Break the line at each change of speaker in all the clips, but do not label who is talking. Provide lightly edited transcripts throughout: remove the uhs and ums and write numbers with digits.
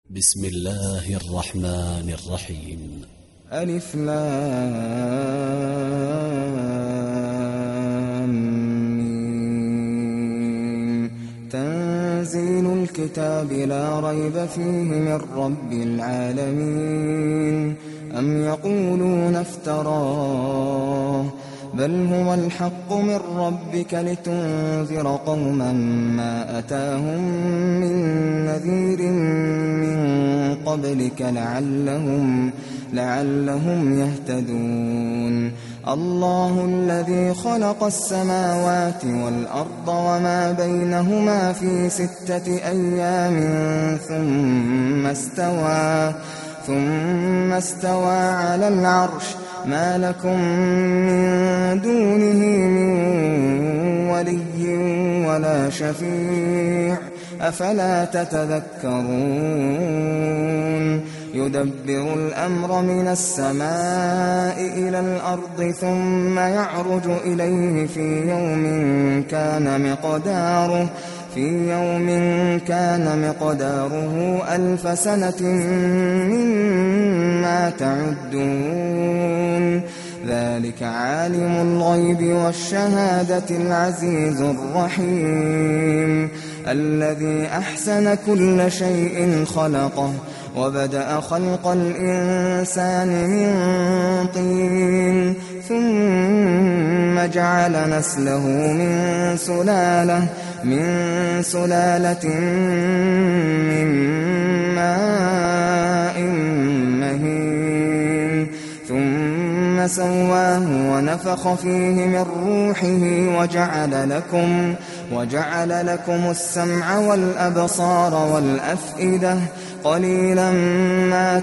بسم الله الرحمن الرحيم.
ألف لام ميم. تنزيل الكتاب لا ريب فيه من رب العالمين. أم يقولون افتراه بل هو الحق من ربك لتنذر قوما ما أتاهم من نذير من قبلك لعلهم يهتدون. الله الذي خلق السماوات والأرض وما بينهما في 6 أيام ثم استوى على العرش. ما لكم من دونه من ولي ولا شفيع أفلا تتذكرون. يدبر الأمر من السماء إلى الأرض ثم يعرج إليه في يوم كان مقداره 1000 سنة مما تعدون. ذلك عالم الغيب والشهادة العزيز الرحيم. الذي أحسن كل شيء خلقه وبدأ خلق الإنسان من طين ثم جعل نسله من سلالة من ماء مهين ثم سواه ونفخ فيه من روحه وجعل لكم السمع والأبصار والأفئدة قليلا ما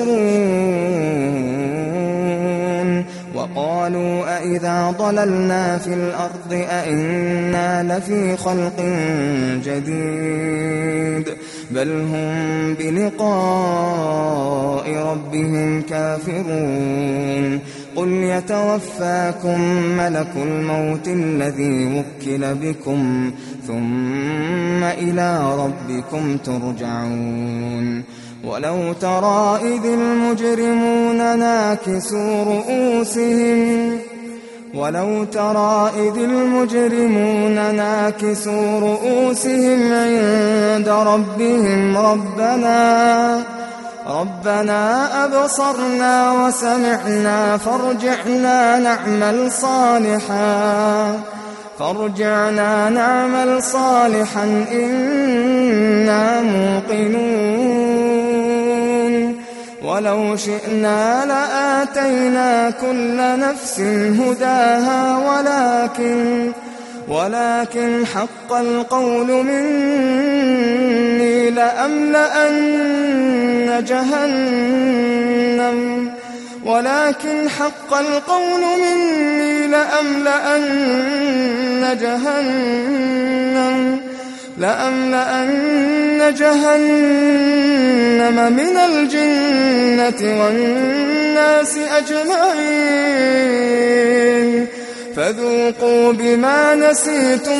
تشكرون. وقالوا أئذا ضللنا في الأرض أئنا لفي خلق جديد بل هم بلقاء ربهم كافرون. قل يتوفاكم ملك الموت الذي وكل بكم ثم إلى ربكم ترجعون. ولو ترى إذ المجرمون ناكسوا رؤوسهم عند ربهم ربنا أبصرنا وسمعنا فارجعنا نعمل صالحا إنا موقنون. ولو شئنا لآتينا كل نفس هداها ولكن حق القول مني لأملأن جهنم من الجنة والناس أجمعين. فذوقوا بما نسيتم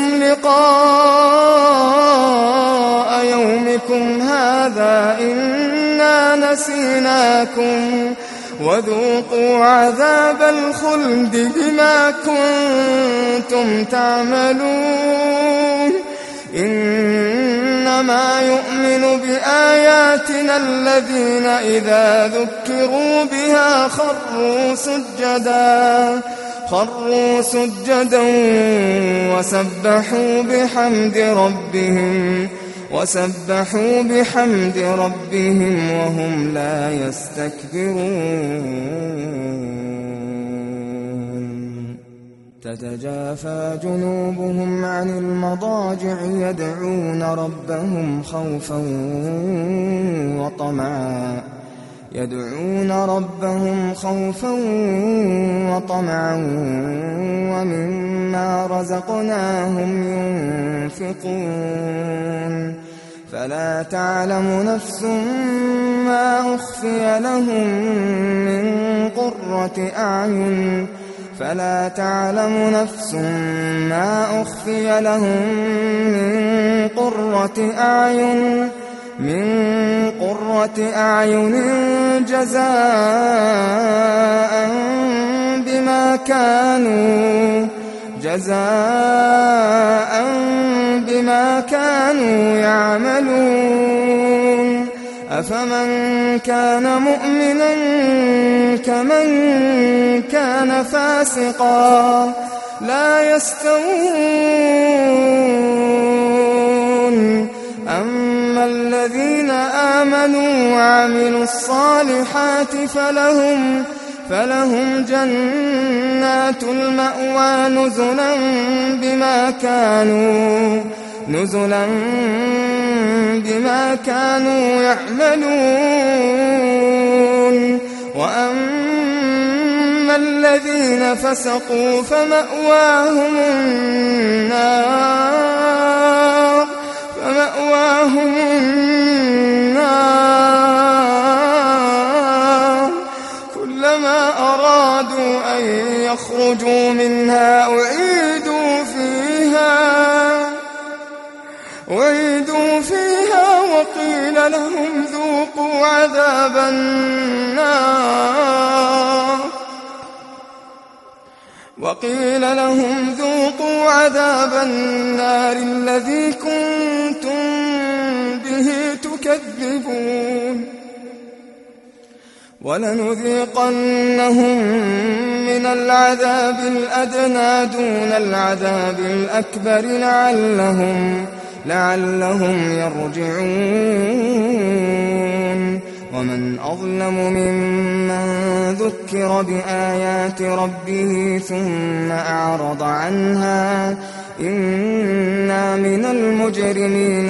لقاء يومكم هذا إنا نسيناكم وذوقوا عذاب الخلد بما كنتم تعملون. إنما يؤمن بآياتنا الذين إذا ذكروا بها خروا سجدا وسبحوا بحمد ربهم وهم لا يستكبرون. تتجافى جنوبهم عن المضاجع يدعون ربهم خوفا وطمعا ومما رزقناهم ينفقون. فلا تعلم نفس ما أخفي لهم من قرة أعين من قرة أعين جزاء بما كانوا يعملون أفمن كان مؤمنا كمن كان فاسقا لا يستوون أما الذين آمنوا وعملوا الصالحات فلهم جنات المأوى نزلا بما كانوا يعملون وأما الذين فسقوا فمأواهم النار كلما أرادوا أن يخرجوا منها أعيدوا فيها وقيل لهم ذوقوا عذاب النار الذي كنتم به تكذبون ولنذيقنهم من العذاب الأدنى دون العذاب الأكبر لعلهم يرجعون ومن أظلم ممن ذكر بآيات ربه ثم أعرض عنها إنا من المجرمين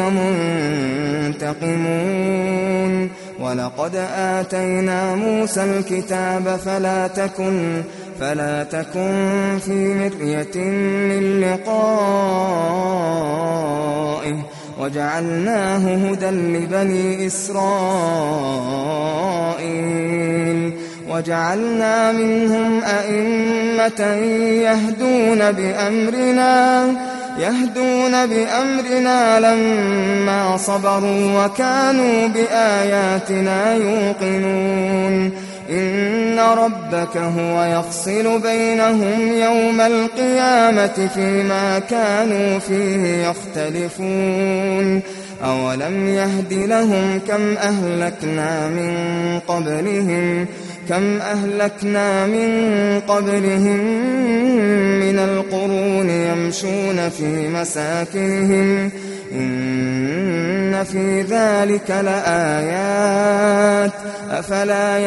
منتقمون ولقد آتينا موسى الكتاب فلا تكن في مرية من لقائه وجعلناه هدى لبني إسرائيل وجعلنا منهم أئمة يهدون بأمرنا لما صبروا وكانوا بآياتنا يوقنون إن ربك هو يفصل بينهم يوم القيامة فيما كانوا فيه يختلفون أولم يهد لهم كم أهلكنا من قبلهم من القرون يمشون في مساكنهم إن في ذلك لآيات أفلا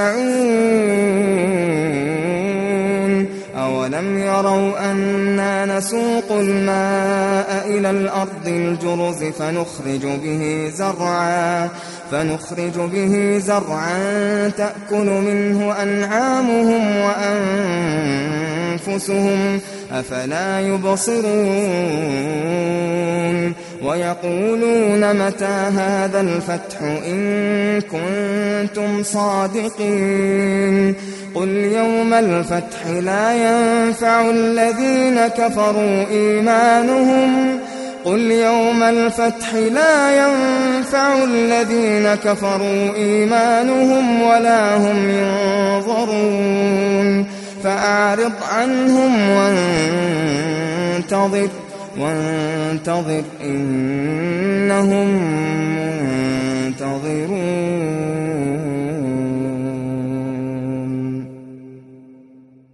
يسمعون أولم يروا أنا نسوق الماء إلى الأرض الجرز فنخرج به زرعا تأكل منه أنعامهم وأنفسهم أفلا يبصرون ويقولون متى هذا الفتح إن كنتم صادقين قل يوم الفتح لا ينفع الذين كفروا إيمانهم ولا هم ينظرون فأعرض عنهم وانتظر إنهم منتظرون